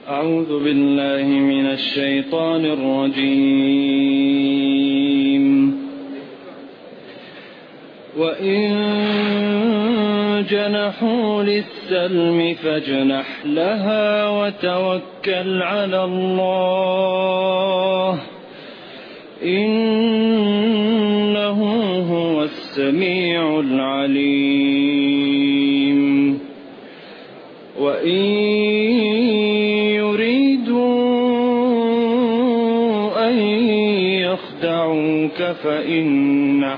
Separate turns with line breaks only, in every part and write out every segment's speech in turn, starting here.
أعوذ بالله من الشيطان الرجيم. وإن جنحوا للسلم فاجنح لها وتوكل على الله إنه هو السميع العليم. وإن يريدوا أن يخدعوك فإن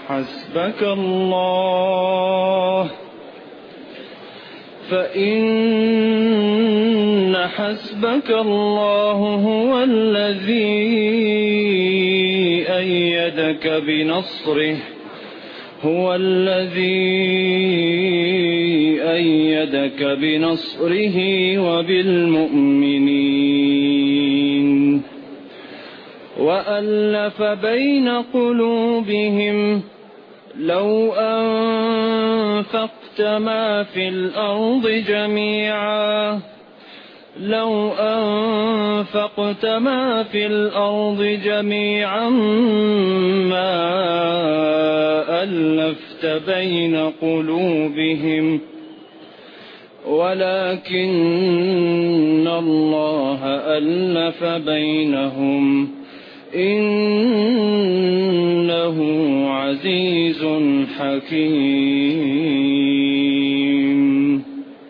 حسبك الله هو الذي أيدك بنصره وبالمؤمنين وألف بين قلوبهم لو أنفقت ما في الأرض جميعا ما ألفت بين قلوبهم ولكن الله ألف بينهم إنه عزيز حكيم.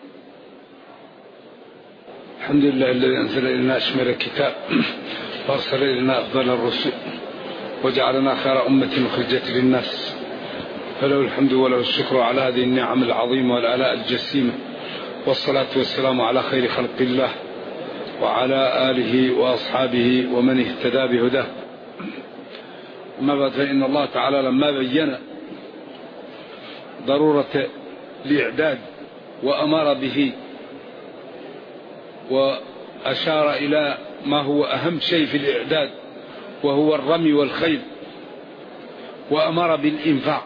الحمد لله الذي أنزل إلينا أشمل الكتاب وأرسل إلينا أفضل الرسل وجعلنا خير أمة أخرجت للناس، فله الحمد وله الشكر على هذه النعم العظيمة والآلاء الجسيمة، والصلاة والسلام على خير خلق الله وعلى آله وأصحابه ومن اهتدى بهداه. أما بعد، فإن الله تعالى لما بين ضرورة الإعداد وأمر به وأشار إلى ما هو أهم شيء في الإعداد وهو الرمي والخيل، وأمر بالإنفاق،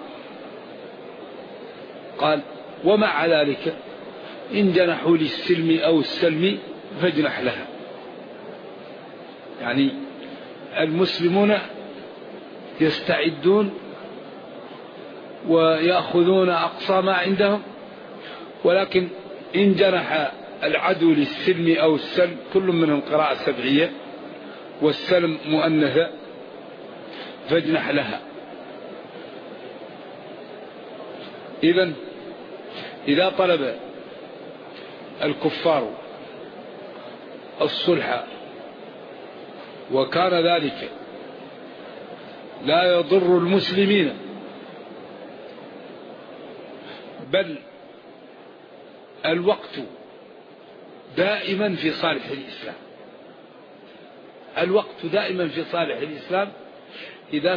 قال: ومع ذلك إن جنحوا للسلم أو السلم فاجنح لها. يعني المسلمون يستعدون ويأخذون أقصى ما عندهم، ولكن إن جنح العدو للسلم أو السلم، كل منهم قراءة سبعية والسلم مؤنثة، فاجنح لها. إذا طلب الكفار الصلح وكان ذلك لا يضر المسلمين بل الوقت دائما في صالح الإسلام، الوقت دائما في صالح الإسلام إذا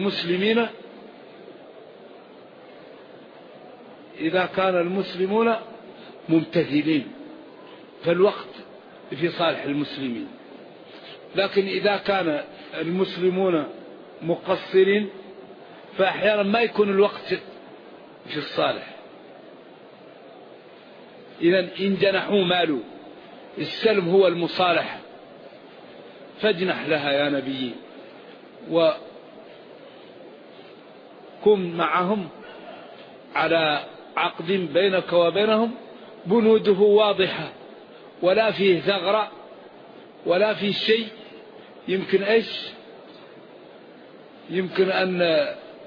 كان المسلمون ممتثلين، فالوقت في صالح المسلمين. لكن إذا كان المسلمون مقصرين فأحيانا ما يكون الوقت في الصالح. إذن إن جنحوا مالوا، السلم هو المصالحة، فاجنح لها يا نبي، وكن معهم على عقد بينك وبينهم بنوده واضحة، ولا فيه ثغرة ولا فيه شيء يمكن أن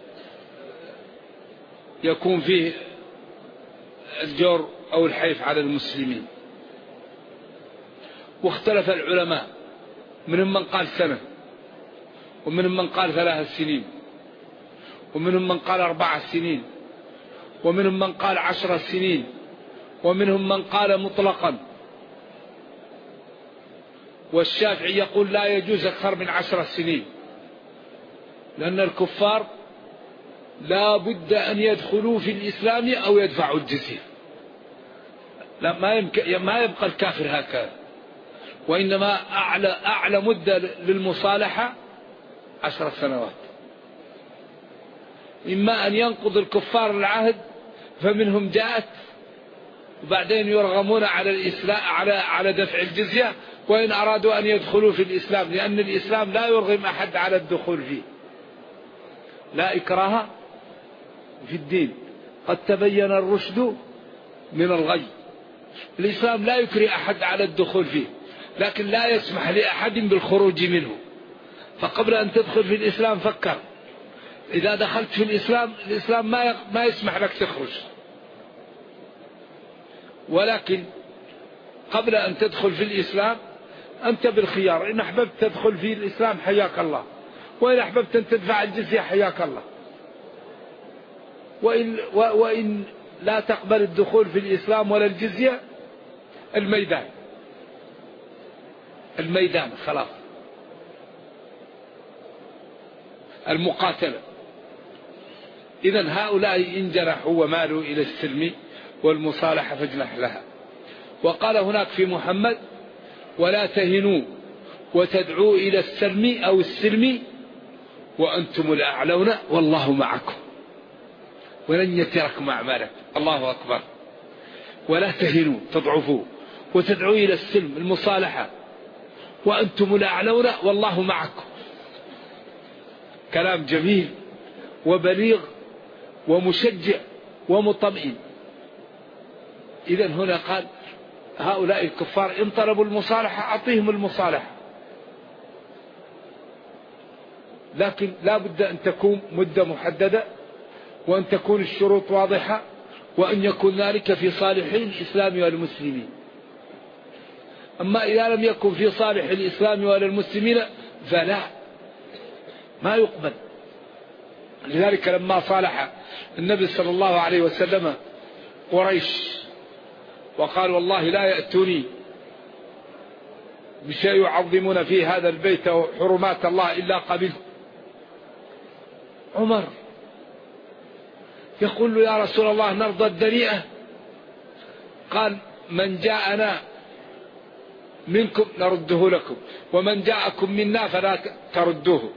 يكون فيه الجور أو الحيف على المسلمين. واختلف العلماء، منهم من قال سنة، ومنهم من قال 3 سنين، ومنهم من قال 4 سنين، ومنهم من قال 10 سنين، ومنهم من قال مطلقا. والشافعي يقول لا يجوز أكثر من 10 سنين، لأن الكفار لا بد أن يدخلوا في الإسلام أو يدفعوا الجزية، لا ما يبقى الكافر هكذا، وإنما أعلى مدة للمصالحة 10 سنوات. إما أن ينقض الكفار العهد فمنهم جاءت وبعدين يرغمون على الإسلام على دفع الجزية، وإن أرادوا أن يدخلوا في الإسلام، لأن الإسلام لا يرغم أحد على الدخول فيه، لا إكراه في الدين، قد تبين الرشد من الغي. الإسلام لا يكره أحد على الدخول فيه، لكن لا يسمح لأحد بالخروج منه. فقبل أن تدخل في الإسلام فكر، إذا دخلت في الإسلام ما يسمح لك تخرج. ولكن قبل أن تدخل في الإسلام أنت بالخيار، إن أحببت تدخل في الإسلام حياك الله، وإن أحببت أن تدفع الجزية حياك الله، وإن لا تقبل الدخول في الإسلام ولا الجزية، الميدان خلاص، المقاتلة. إذن هؤلاء إن جنحوا ومالوا إلى السلم والمصالحة فاجنح لها. وقال هناك في محمد: ولا تهنوا وتدعوا إلى السلم أو السلم وأنتم الأعلون والله معكم ولن يتركم أعمالكم. الله أكبر. ولا تهنوا تضعفوا وتدعوا إلى السلم المصالحة وأنتم الأعلون والله معكم. كلام جميل وبليغ ومشجع ومطمئن. إذن هنا قال هؤلاء الكفار إن طلبوا المصالحة أعطيهم المصالحة، لكن لا بد أن تكون مدة محددة، وأن تكون الشروط واضحة، وأن يكون ذلك في صالح الإسلام والمسلمين. أما إذا لم يكن في صالح الإسلام والمسلمين فلا، ما يقبل. لذلك لما صالح النبي صلى الله عليه وسلم قريش وقال: والله لا يأتوني بشيء يعظمون فيه هذا البيت وحرمات الله إلا قبلت. عمر يقول له: يا رسول الله نرضى الدنيئة؟ قال: من جاءنا منكم نرده لكم، ومن جاءكم منا فلا تردوه.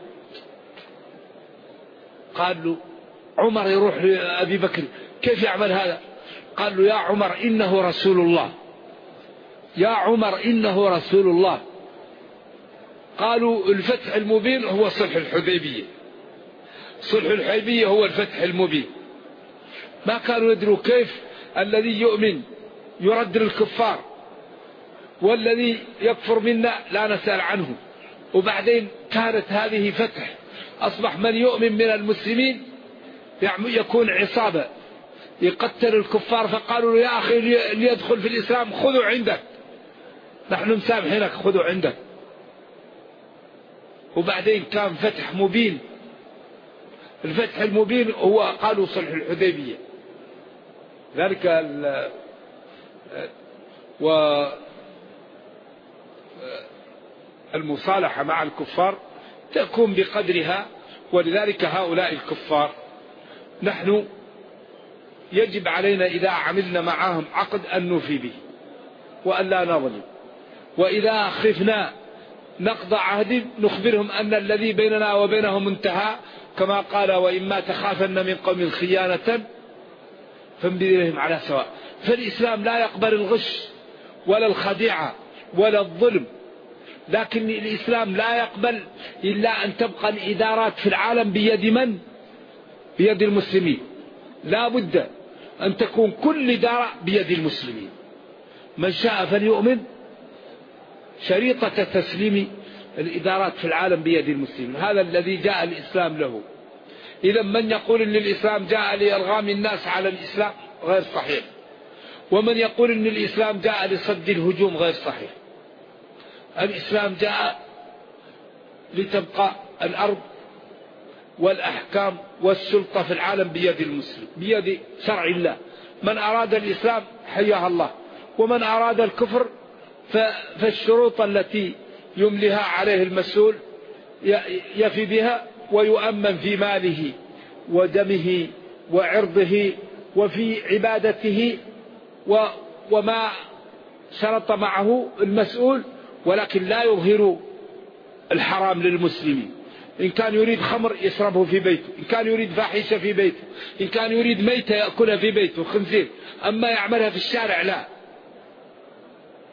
قال له عمر يروح لأبي بكر: كيف يعمل هذا؟ قال له: يا عمر إنه رسول الله، يا عمر إنه رسول الله. قالوا: الفتح المبين هو صلح الحديبية، صلح الحديبية هو الفتح المبين. ما كانوا يدروا كيف الذي يؤمن يرد للكفار، والذي يكفر منا لا نسأل عنه. وبعدين كانت هذه فتح، أصبح من يؤمن من المسلمين يكون عصابة يقتل الكفار. فقالوا له: يا أخي ليدخل في الإسلام خذوا عندك، نحن مسامحينك خذوا عندك. وبعدين كان فتح مبين. الفتح المبين هو قالوا صلح الحديبية. ذلك والمصالحة مع الكفار تكون بقدرها. ولذلك هؤلاء الكفار نحن يجب علينا إذا عملنا معهم عقد أن نوفي به وأن لا نظلم، وإذا خفنا نقضى عهد نخبرهم أن الذي بيننا وبينهم انتهى، كما قال: وإما تخافن من قوم خيانة فانبذ إليهم على سواء. فالإسلام لا يقبل الغش ولا الخديعة ولا الظلم، لكن الإسلام لا يقبل إلا أن تبقى الإدارات في العالم بيد من؟ بيد المسلمين. لا بد أن تكون كل إدارة بيد المسلمين. من شاء فليؤمن. شريطة تسليم الإدارات في العالم بيد المسلمين، هذا الذي جاء الإسلام له. إذا من يقول أن الإسلام جاء لإرغام الناس على الإسلام غير صحيح، ومن يقول أن الإسلام جاء لصد الهجوم غير صحيح. الإسلام جاء لتبقى الأرض والأحكام والسلطة في العالم بيد المسلم، بيد شرع الله. من أراد الإسلام حياه الله، ومن أراد الكفر فالشروط التي يمليها عليه المسؤول يفي بها ويؤمن في ماله ودمه وعرضه وفي عبادته وما شرط معه المسؤول، ولكن لا يظهر الحرام للمسلمين. إن كان يريد خمر يشربه في بيته، إن كان يريد فاحشة في بيته، إن كان يريد ميتة يأكلها في بيته خنزير، أما يعملها في الشارع لا.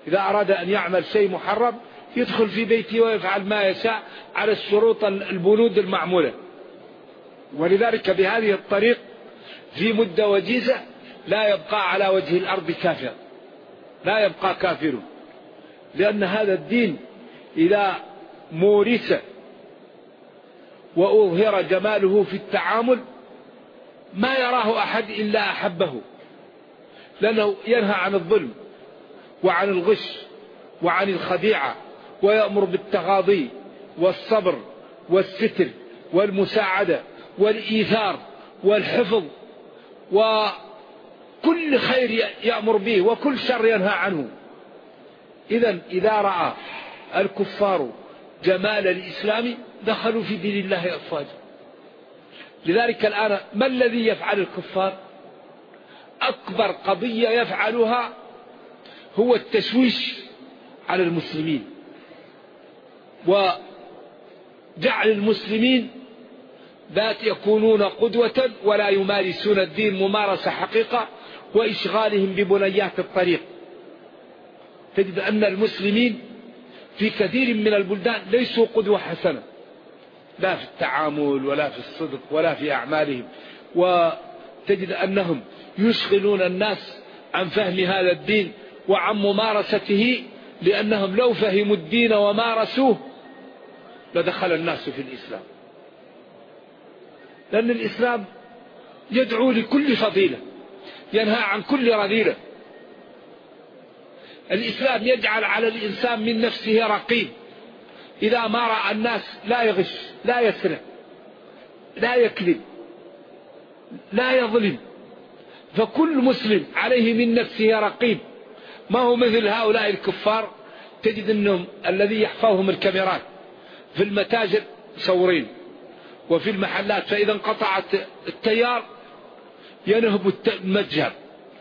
إذا أراد أن يعمل شيء محرم يدخل في بيته ويفعل ما يشاء على الشروط البنود المعمولة. ولذلك بهذه الطريق في مدة وجيزة لا يبقى على وجه الأرض كافر، لا يبقى كافر، لأن هذا الدين إذا مورس وأظهر جماله في التعامل ما يراه أحد إلا أحبه، لأنه ينهى عن الظلم وعن الغش وعن الخديعة، ويأمر بالتغاضي والصبر والستر والمساعدة والإيثار والحفظ، وكل خير يأمر به وكل شر ينهى عنه. إذا رأى الكفار جمال الإسلام دخلوا في دين الله أفواجا. لذلك الآن ما الذي يفعل الكفار؟ أكبر قضية يفعلها هو التشويش على المسلمين، وجعل المسلمين ذات يكونون قدوة ولا يمارسون الدين ممارسة حقيقة، وإشغالهم ببنيات الطريق. تجد أن المسلمين في كثير من البلدان ليسوا قدوة حسنة، لا في التعامل ولا في الصدق ولا في أعمالهم، وتجد أنهم يشغلون الناس عن فهم هذا الدين وعن ممارسته، لأنهم لو فهموا الدين ومارسوه لدخل الناس في الإسلام. لأن الإسلام يدعو لكل فضيلة، ينهى عن كل رذيلة. الإسلام يجعل على الإنسان من نفسه رقيب، إذا ما رأى الناس لا يغش، لا يسرق، لا يكذب، لا يظلم. فكل مسلم عليه من نفسه رقيب، ما هو مثل هؤلاء الكفار. تجد أنهم الذي يحفظهم الكاميرات في المتاجر مصورين، وفي المحلات فإذا انقطعت التيار ينهب المتجر،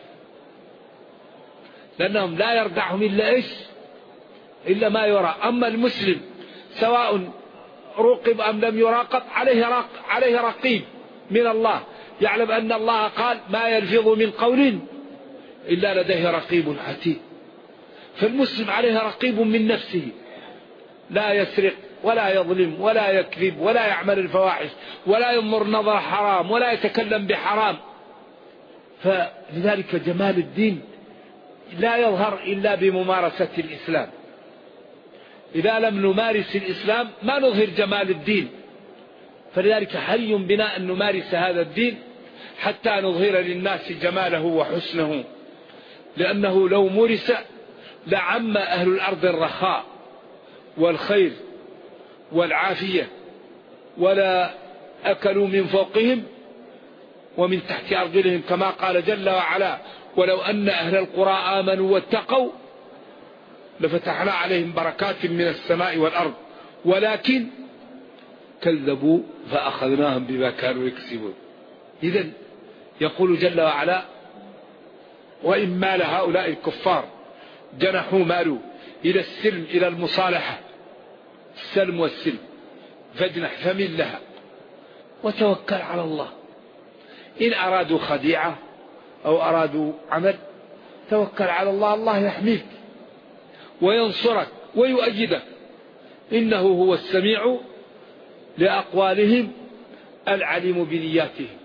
لأنهم لا يردعهم إلا ما يرى. أما المسلم سواء رقب أم لم يراقب عليه رقيب من الله، يعلم أن الله قال ما يلفظ من قول إلا لديه رقيب عتيد. فالمسلم عليه رقيب من نفسه، لا يسرق ولا يظلم ولا يكذب ولا يعمل الفواحش ولا ينظر نظر حرام ولا يتكلم بحرام. فلذلك جمال الدين لا يظهر إلا بممارسة الإسلام. إذا لم نمارس الإسلام ما نظهر جمال الدين. فلذلك حري بنا أن نمارس هذا الدين حتى نظهر للناس جماله وحسنه، لأنه لو مورس لعم أهل الأرض الرخاء والخير والعافية، ولا أكلوا من فوقهم ومن تحت أرجلهم، كما قال جل وعلا ولو أن أهل القرى آمنوا واتقوا لفتحنا عليهم بركات من السماء والأرض ولكن كذبوا فأخذناهم بما كانوا يكسبون. إذن يقول جل وعلا وإن مال هؤلاء الكفار جنحوا مالوا إلى السلم إلى المصالحة، السلم والسلم، فاجنح فمن لها وتوكل على الله. إن أرادوا خديعة أو أرادوا عمل توكل على الله، الله يحميك وينصرك ويؤيدك، إنه هو السميع لأقوالهم العليم بنياتهم.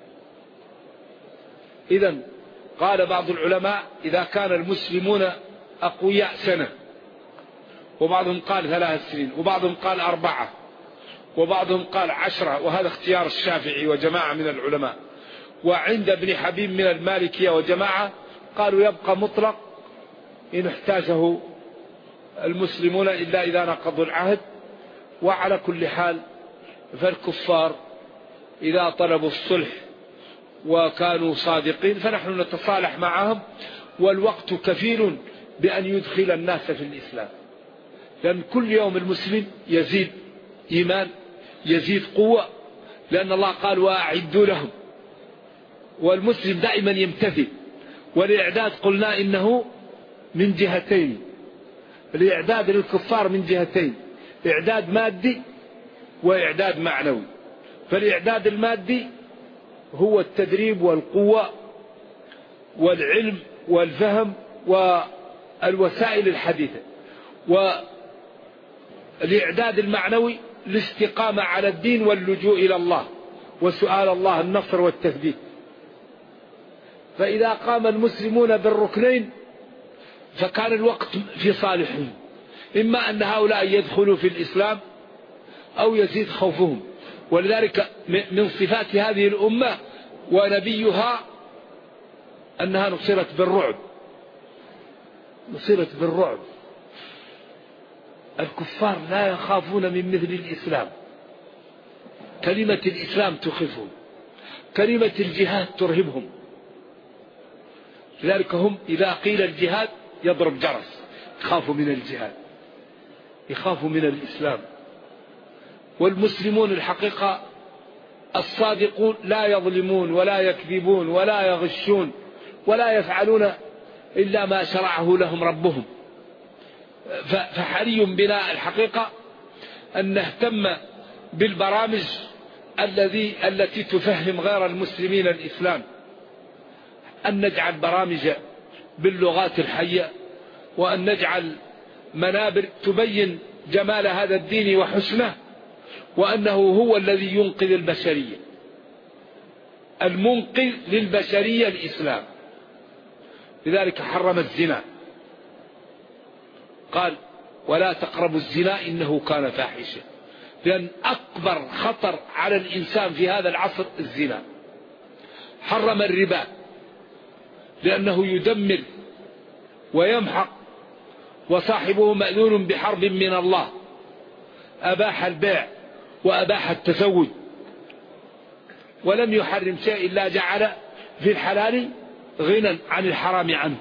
إذن قال بعض العلماء إذا كان المسلمون أقوياء سنة، وبعضهم قال 3 سنين، وبعضهم قال 4، وبعضهم قال 10، وهذا اختيار الشافعي وجماعة من العلماء. وعند ابن حبيب من المالكية وجماعة قالوا يبقى مطلق إن احتاجه المسلمون إلا إذا نقضوا العهد. وعلى كل حال فالكفار إذا طلبوا الصلح وكانوا صادقين فنحن نتصالح معهم، والوقت كفيل بأن يدخل الناس في الإسلام، لأن كل يوم المسلم يزيد إيمان يزيد قوة، لأن الله قال وأعدوا لهم. والمسلم دائما يمتثل، والإعداد قلنا إنه من جهتين، الإعداد للكفار من جهتين، إعداد مادي وإعداد معنوي. فالإعداد المادي هو التدريب والقوة والعلم والفهم
الوسائل الحديثة. والإعداد المعنوي الاستقامة على الدين واللجوء إلى الله وسؤال الله النصر والتثبيت. فإذا قام المسلمون بالركنين فكان الوقت في صالحهم، إما أن هؤلاء يدخلوا في الإسلام أو يزيد خوفهم. ولذلك من صفات هذه الأمة ونبيها أنها نصرت بالرعب، نصرت بالرعب. الكفار لا يخافون من مثل الإسلام. كلمة الإسلام تخيفهم، كلمة الجهاد ترهبهم. لذلك هم إذا قيل الجهاد يضرب جرس، يخافوا من الجهاد، يخافوا من الإسلام. والمسلمون الحقيقة الصادقون لا يظلمون ولا يكذبون ولا يغشون ولا يفعلون إلا ما شرعه لهم ربهم. فحري بنا الحقيقة أن نهتم بالبرامج التي تفهم غير المسلمين الإسلام، أن نجعل برامج باللغات الحية، وأن نجعل منابر تبين جمال هذا الدين وحسنه، وأنه هو الذي ينقذ البشرية. المنقذ للبشرية الإسلام. لذلك حرم الزنا، قال ولا تقربوا الزنا إنه كان فاحشة، لأن أكبر خطر على الإنسان في هذا العصر الزنا. حرم الربا لأنه يدمر ويمحق وصاحبه مأذون بحرب من الله. أباح البيع وأباح التزوج، ولم يحرم شيء إلا جعل في الحلال غنى عن الحرام عنه.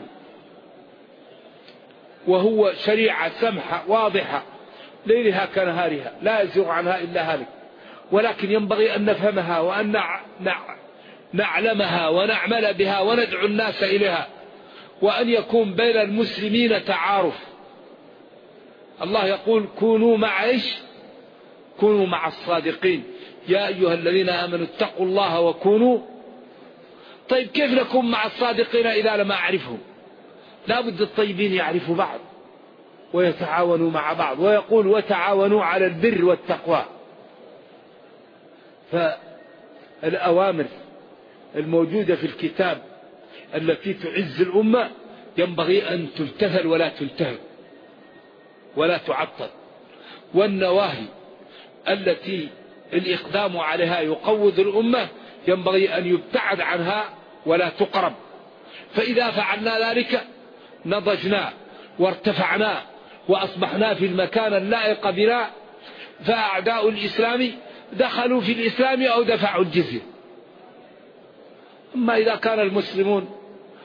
وهو شريعة سمحة واضحة ليلها كنهارها لا يزيغ عنها إلا هالك، ولكن ينبغي أن نفهمها وأن نعلمها ونعمل بها وندعو الناس إليها، وأن يكون بين المسلمين تعارف. الله يقول كونوا مع إيش؟ كونوا مع الصادقين يا أيها الذين آمنوا اتقوا الله وكونوا. طيب كيف نكون مع الصادقين إذا لم أعرفهم؟ لا بد الطيبين يعرفوا بعض ويتعاونوا مع بعض، ويقول وتعاونوا على البر والتقوى. فالأوامر الموجودة في الكتاب التي تعز الأمة ينبغي أن تمتثل ولا تنتهك ولا تعطل، والنواهي التي الإقدام عليها يقوض الأمة ينبغي أن يبتعد عنها ولا تقرب. فإذا فعلنا ذلك نضجنا وارتفعنا وأصبحنا في المكان اللائق بنا، فأعداء الإسلام دخلوا في الإسلام أو دفعوا الجزية. أما إذا كان المسلمون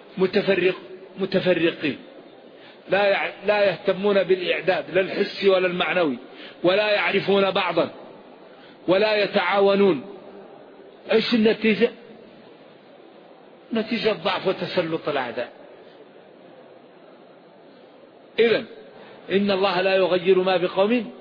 متفرقين لا يهتمون بالإعداد لا الحسي ولا المعنوي، ولا يعرفون بعضا ولا يتعاونون، ايش النتيجة؟ نتيجة ضعف وتسلط الأعداء. إذن إن الله لا يغير ما بقوم.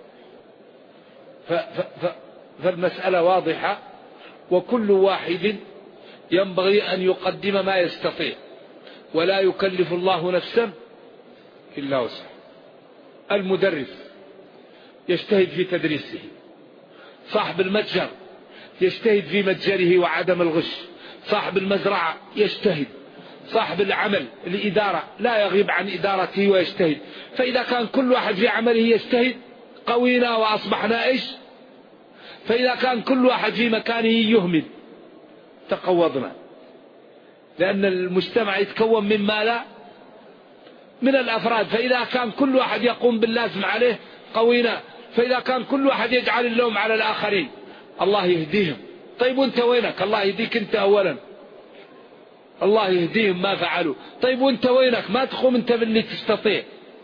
فالمسألة واضحة، وكل واحد ينبغي أن يقدم ما يستطيع، ولا يكلف الله نفسا إلا وسعها. المدرس يجتهد في تدريسه، صاحب المتجر يجتهد في متجره وعدم الغش، صاحب المزرعة يجتهد، صاحب العمل الإدارة لا يغيب عن إدارته ويجتهد. فإذا كان كل واحد في عمله يجتهد قوينا وأصبحنا إيش؟ فإذا كان كل واحد في مكانه يهمل تقوضنا، لأن المجتمع يتكون من ماذا؟ من الأفراد. فإذا كان كل واحد يقوم باللازم عليه قوينا، فإذا كان كل واحد يجعل اللوم على الآخرين الله يهديهم. طيب وانت وينك؟ الله يهديك انت أولا، الله يهديهم ما فعلوا. طيب وانت وينك؟ ما تقوم انت باللي تستطيع،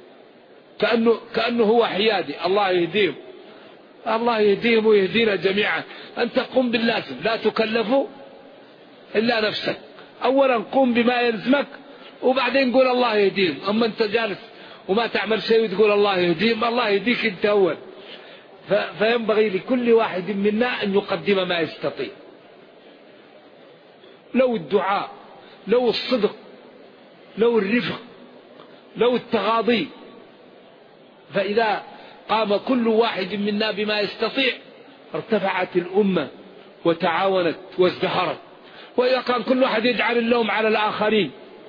كأنه هو حيادي. الله يهديهم، الله يهديهم ويهدينا جميعا. أنت قم باللازم، لا تكلفوا إلا نفسك. أولا قم بما يلزمك وبعدين قول الله يهديهم. أما أنت جالس وما تعمل شيء وتقول الله يهديهم، الله يهديك أنت أول. فينبغي لكل واحد منا أن يقدم ما يستطيع، لو الدعاء، لو الصدق، لو الرفق، لو التغاضي، فإذا قام كل واحد منا بما يستطيع ارتفعت الأمة وتعاونت وازدهرت. وإذا كان كل واحد يجعل اللوم على الآخرين،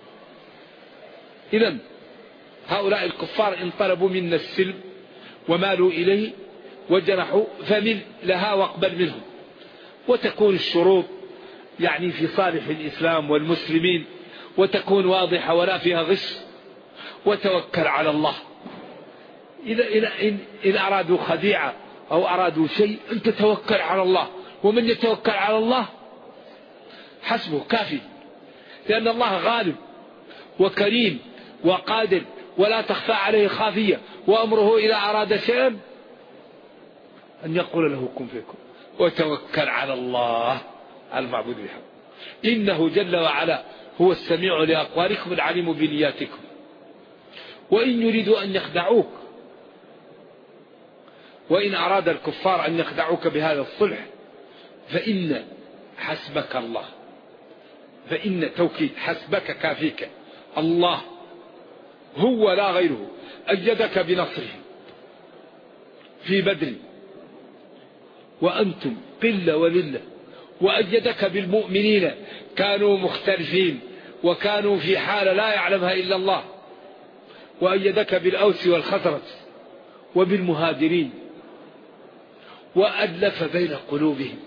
إذن هؤلاء الكفار إن طلبوا منا السلم ومالوا إليه وجنحوا فمل لها واقبل منهم، وتكون الشروط يعني في صالح الإسلام والمسلمين، وتكون واضحة ولا فيها غش، وتوكل على الله. إذا أرادوا خديعة أو أرادوا شيء أنت توكل على الله، ومن يتوكل على الله حسبه كافي، لأن الله غالب وكريم وقادر ولا تخفى عليه خافية، وأمره إذا أراد شيئا أن يقول له كن فيكون. وتوكل على الله المعبود بحق، إنه جل وعلا هو السميع لأقوالكم العليم بنياتكم. وإن يريدوا أن يخدعوك، وإن أراد الكفار أن يخدعوك بهذا الصلح فإن حسبك الله، فإن توكيد حسبك كافيك الله هو لا غيره. أيدك بنصره في بدر وأنتم قلة ولله، وأيدك بالمؤمنين كانوا مختلفين وكانوا في حالة لا يعلمها إلا الله، وأيدك بالأوس والخزرج وبالمهاجرين، وألف بين قلوبهم،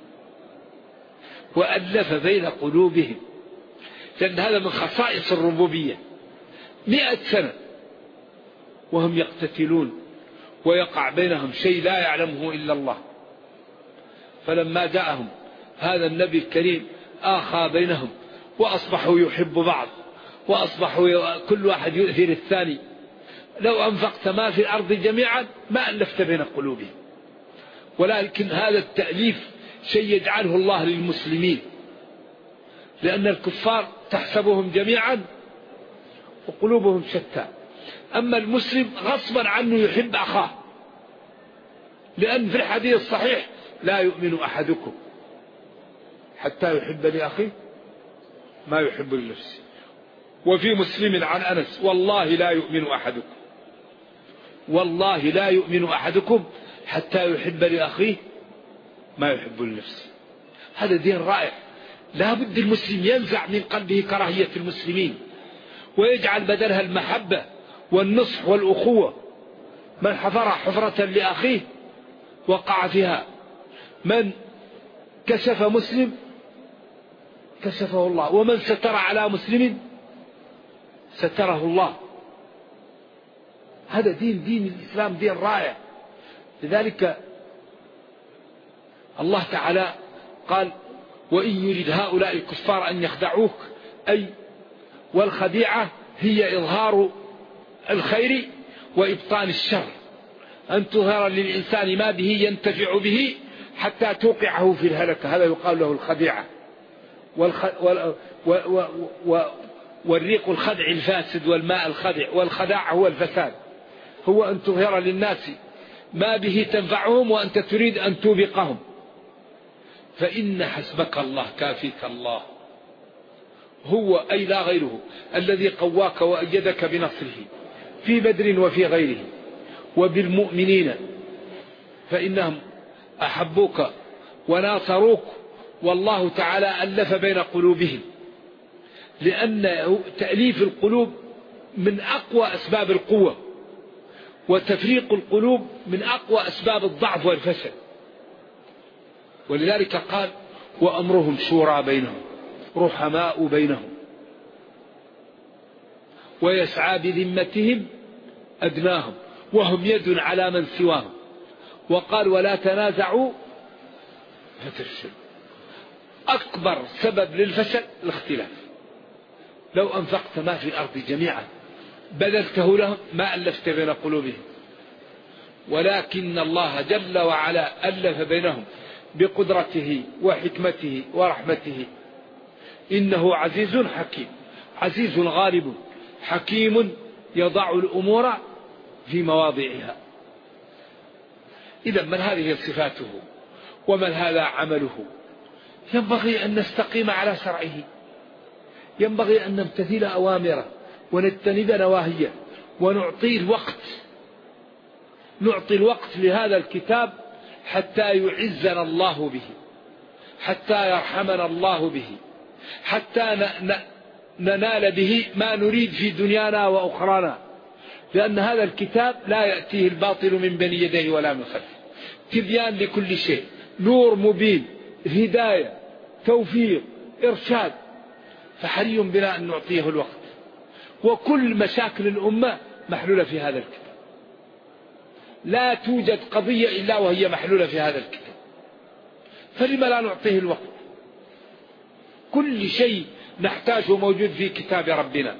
وألف بين قلوبهم، لأن هذا من خصائص الربوبية. 100 سنة وهم يقتتلون ويقع بينهم شيء لا يعلمه إلا الله، فلما جاءهم هذا النبي الكريم آخى بينهم وأصبحوا يحب بعض، وأصبحوا كل واحد يؤثر الثاني. لو أنفقت ما في الأرض جميعا ما ألفت بين قلوبهم، ولكن هذا التأليف شيء يجعله الله للمسلمين، لأن الكفار تحسبهم جميعا وقلوبهم شتى. أما المسلم غصبا عنه يحب أخاه، لأن في الحديث الصحيح لا يؤمن أحدكم حتى يحب لأخيه ما يحب لنفسه. وفي مسلم عن أنس والله لا يؤمن أحدكم، والله لا يؤمن أحدكم حتى يحب لأخيه ما يحب لنفسه. هذا دين رائع، لا بد المسلم ينزع من قلبه كراهية المسلمين ويجعل بدلها المحبة والنصح والأخوة. من حفر حفرة لأخيه وقع فيها، من كشف مسلم كشفه الله، ومن ستر على مسلم ستره الله. هذا دين الإسلام دين رائع. لذلك الله تعالى قال وإن يريد هؤلاء الكفار أن يخدعوك، أي والخديعة هي إظهار الخير وإبطان الشر، أن تظهر للإنسان ما به ينتفع به حتى توقعه في الهلكة، هذا يقال له الخديعة. والريق الخدع الفاسد والماء الخدع، والخداع هو الفساد، هو أن تظهر للناس ما به تنفعهم وأنت تريد أن توبقهم. فإن حسبك الله كافيك الله هو أي لا غيره الذي قواك وأيدك بنصره في بدر وفي غيره، وبالمؤمنين فإنهم أحبوك وناصروك، والله تعالى ألف بين قلوبهم، لأن تأليف القلوب من أقوى أسباب القوة، وتفريق القلوب من أقوى أسباب الضعف والفشل. ولذلك قال وأمرهم شورى بينهم رحماء بينهم ويسعى بذمتهم أدناهم وهم يد على من سواهم. وقال ولا تنازعوا فتفشلوا. أكبر سبب للفشل الاختلاف. لو أنفقت ما في الأرض جميعا بذلته لهم ما ألفت بين قلوبهم، ولكن الله جل وعلا ألف بينهم بقدرته وحكمته ورحمته. إنه عزيز حكيم، عزيز غالب حكيم يضع الأمور في مواضعها. إذا من هذه صفاته ومن هذا عمله، ينبغي أن نستقيم على شرعه، ينبغي أن نمتثل أوامره ونجتنب نواهيه، ونعطيه الوقت، نعطي الوقت لهذا الكتاب حتى يعزنا الله به، حتى يرحمنا الله به، حتى ننال به ما نريد في دنيانا وأخرانا. لأن هذا الكتاب لا يأتيه الباطل من بين يديه ولا من خلفه، تبيان لكل شيء، نور مبين، هداية، توفيق، إرشاد. فحري بنا أن نعطيه الوقت. وكل مشاكل الأمة محلولة في هذا الكتاب، لا توجد قضية إلا وهي محلولة في هذا الكتاب، فلما لا نعطيه الوقت؟ كل شيء نحتاجه موجود في كتاب ربنا.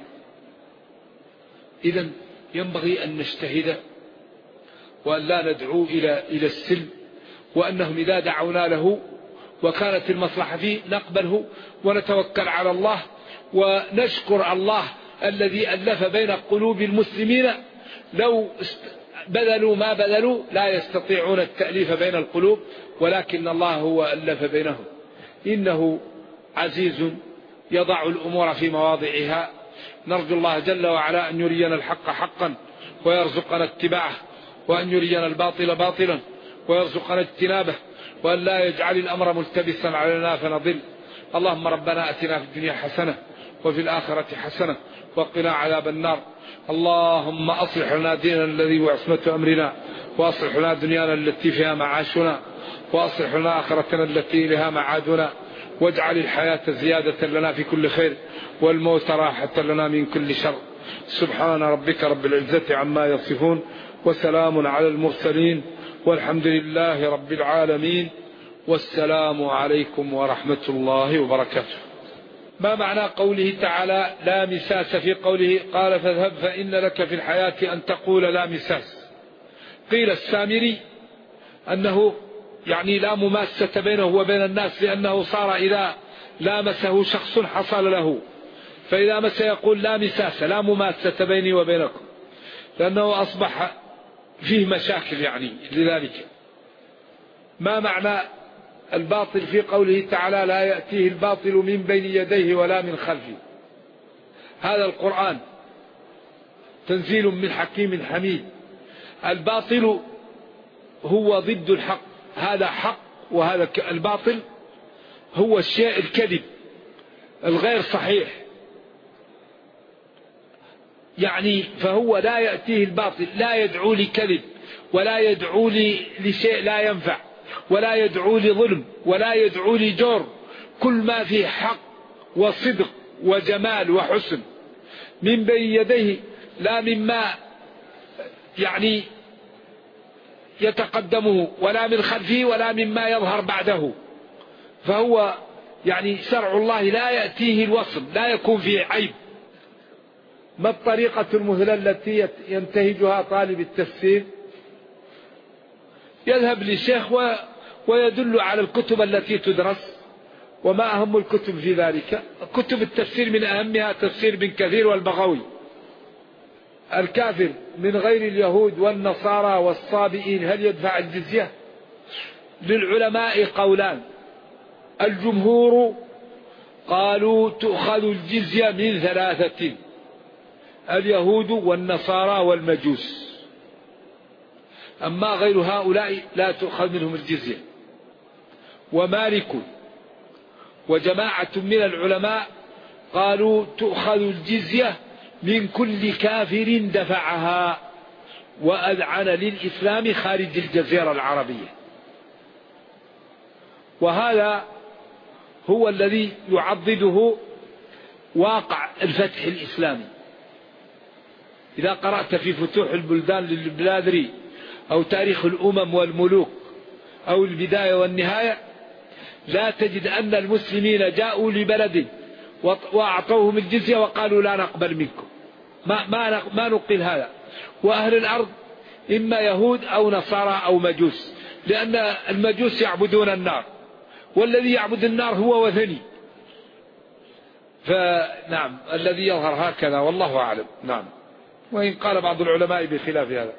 إذن ينبغي أن نجتهد وأن لا ندعو إلى السلم، وأنهم إذا دعونا له وكانت المصلحة فيه نقبله ونتوكل على الله ونشكر الله الذي ألف بين قلوب المسلمين. لو بذلوا ما بذلوا لا يستطيعون التأليف بين القلوب، ولكن الله هو ألف بينهم. إنه عزيز يضع الأمور في مواضعها. نرجو الله جل وعلا أن يرينا الحق حقا ويرزقنا اتباعه، وأن يرينا الباطل باطلا ويرزقنا اجتنابه، وأن لا يجعل الأمر ملتبسا علينا فنضل. اللهم ربنا أتنا في الدنيا حسنة وفي الآخرة حسنة وقنا عذاب النار. اللهم أصلح لنا ديننا الذي هو عصمة أمرنا، وأصلح لنا دنيانا التي فيها معاشنا، وأصلح لنا آخرتنا التي إليها معادنا، واجعل الحياة زيادة لنا في كل خير، والموت راحة لنا من كل شر. سبحان ربك رب العزة عما يصفون، وسلام على المرسلين، والحمد لله رب العالمين، والسلام عليكم ورحمة الله وبركاته. ما معنى قوله تعالى لا مساس في قوله قال فاذهب فإن لك في الحياة أن تقول لا مساس؟ قيل السامري أنه يعني لا مماسة بينه وبين الناس، لأنه صار إذا لامسه شخص حصل له، فإذا مس يقول لا مساس، لا مماسة بيني وبينكم، لأنه أصبح فيه مشاكل يعني لذلك. ما معنى الباطل في قوله تعالى لا يأتيه الباطل من بين يديه ولا من خلفه؟ هذا القرآن تنزيل من حكيم حميد. الباطل هو ضد الحق، هذا حق وهذا الباطل هو الشيء الكذب الغير صحيح، يعني فهو لا يأتيه الباطل، لا يدعو لكذب ولا يدعو لشيء لا ينفع ولا يدعو لظلم ولا يدعو لجور، كل ما فيه حق وصدق وجمال وحسن من بين يديه، لا مما يعني يتقدمه ولا من خلفه ولا مما يظهر بعده. فهو يعني شرع الله لا يأتيه الوصل، لا يكون فيه عيب. ما الطريقة المثلى التي ينتهجها طالب التفسير؟ يذهب للشيخ ويدل على الكتب التي تدرس، وما أهم الكتب في ذلك؟ كتب التفسير من أهمها تفسير ابن كثير والبغوي. الكافر من غير اليهود والنصارى والصابئين هل يدفع الجزية؟ للعلماء قولان، الجمهور قالوا تؤخذ الجزية من ثلاثة: اليهود والنصارى والمجوس، أما غير هؤلاء لا تؤخذ منهم الجزية. ومالك وجماعة من العلماء قالوا تؤخذ الجزية من كل كافر دفعها وأذعن للإسلام خارج الجزيرة العربية. وهذا هو الذي يعضده واقع الفتح الإسلامي. إذا قرأت في فتوح البلدان للبلادري أو تاريخ الأمم والملوك أو البداية والنهاية، لا تجد أن المسلمين جاءوا لبلد وأعطوهم الجزية وقالوا لا نقبل منكم، ما نقل هذا. وأهل الأرض إما يهود أو نصارى أو مجوس، لأن المجوس يعبدون النار، والذي يعبد النار هو وثني. فنعم الذي يظهر هكذا والله أعلم. نعم، وإن قال بعض العلماء بخلاف هذا.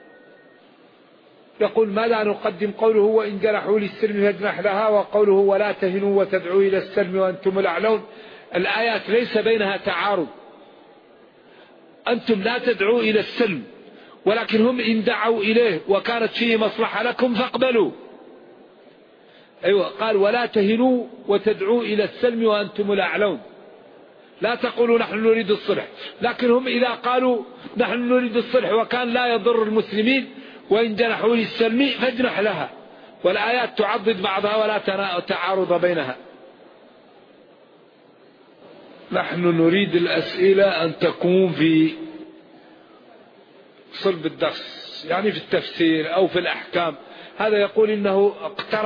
يقول ماذا نقدم قوله وإن جنحوا للسلم فاجنح لها، وقوله ولا تهنوا وتدعوا إلى السلم وأنتم الأعلون؟ الآيات ليس بينها تعارض. أنتم لا تدعوا إلى السلم، ولكن هم إن دعوا إليه وكانت فيه مصلحة لكم فاقبلوا. أيوة، قال ولا تهنوا وتدعوا إلى السلم وأنتم الأعلون. لا تقولوا نحن نريد الصلح، لكن هم إذا قالوا نحن نريد الصلح وكان لا يضر المسلمين وإن جنحوا للسلم فاجنح لها. والآيات تعضد بعضها ولا تعارض بينها. نحن نريد الأسئلة أن تكون في صلب الدرس، يعني في التفسير أو في الأحكام. هذا يقول إنه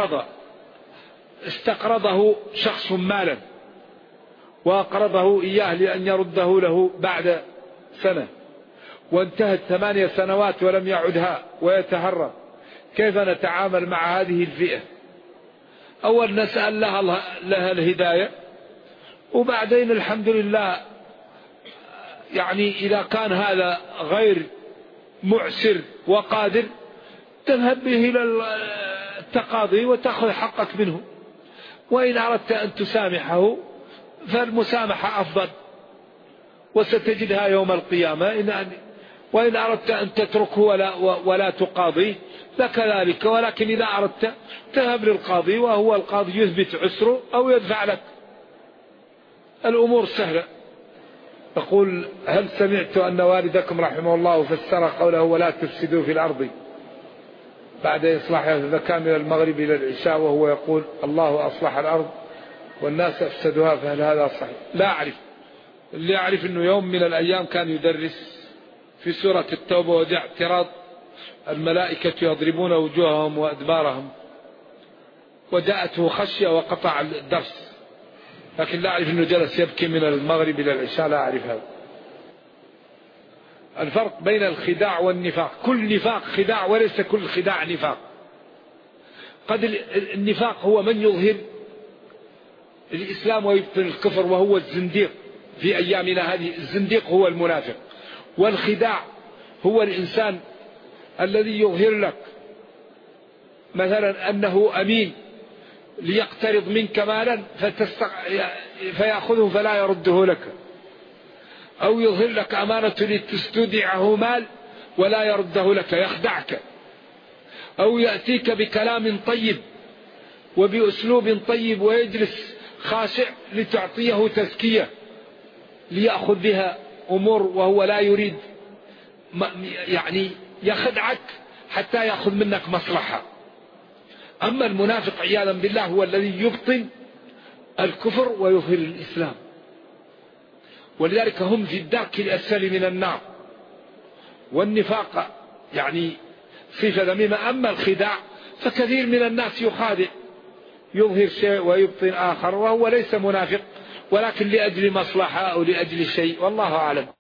استقرضه شخص مالا وأقرضه إياه لأن يرده له بعد سنة، وانتهت 8 سنوات ولم يعدها ويتهرب. كيف نتعامل مع هذه الفئة؟ أول نسأل لها الهداية، وبعدين الحمد لله يعني إذا كان هذا غير معسر وقادر تذهب به إلى التقاضي وتأخذ حقك منه. وإن أردت أن تسامحه فالمسامحة أفضل وستجدها يوم القيامة. وإن أردت أن تتركه ولا تقاضيه فكذلك. ولكن إذا أردت تذهب للقاضي وهو القاضي يثبت عسره أو يدفع لك. الأمور سهلة. يقول هل سمعت أن والدكم رحمه الله فسر قوله ولا تفسدوا في الأرض بعد إصلاحها، فكان من المغرب إلى العشاء وهو يقول الله أصلح الأرض والناس أفسدوها، فهل هذا صحيح؟ لا أعرف. اللي أعرف أنه يوم من الأيام كان يدرس في سورة التوبة وجاء اعتراض الملائكة يضربون وجوههم وأدبارهم، وجاءته خشية وقطع الدرس، لكن لا أعرف أنه جلس يبكي من المغرب إلى العشاء. لا أعرف هذا. الفرق بين الخداع والنفاق، كل نفاق خداع وليس كل خداع نفاق. قد النفاق هو من يظهر الإسلام ويبطن الكفر وهو الزنديق. في أيامنا هذه الزنديق هو المنافق. والخداع هو الإنسان الذي يظهر لك مثلا أنه أمين ليقترض منك مالا فيأخذه فلا يرده لك، أو يظهر لك أمانة لتستودعه مال ولا يرده لك، يخدعك، أو يأتيك بكلام طيب وبأسلوب طيب ويجلس خاشع لتعطيه تزكية ليأخذ بها أمور وهو لا يريد، يعني يخدعك حتى يأخذ منك مصلحة. أما المنافق عياذا بالله هو الذي يبطن الكفر ويظهر الإسلام، ولذلك هم في الدرك الأسفل من النار. والنفاق يعني صفة ذميمة. أما الخداع فكثير من الناس يخادع، يظهر شيء ويبطن آخر وهو ليس منافق ولكن لأجل مصلحة أو لأجل شيء، والله أعلم.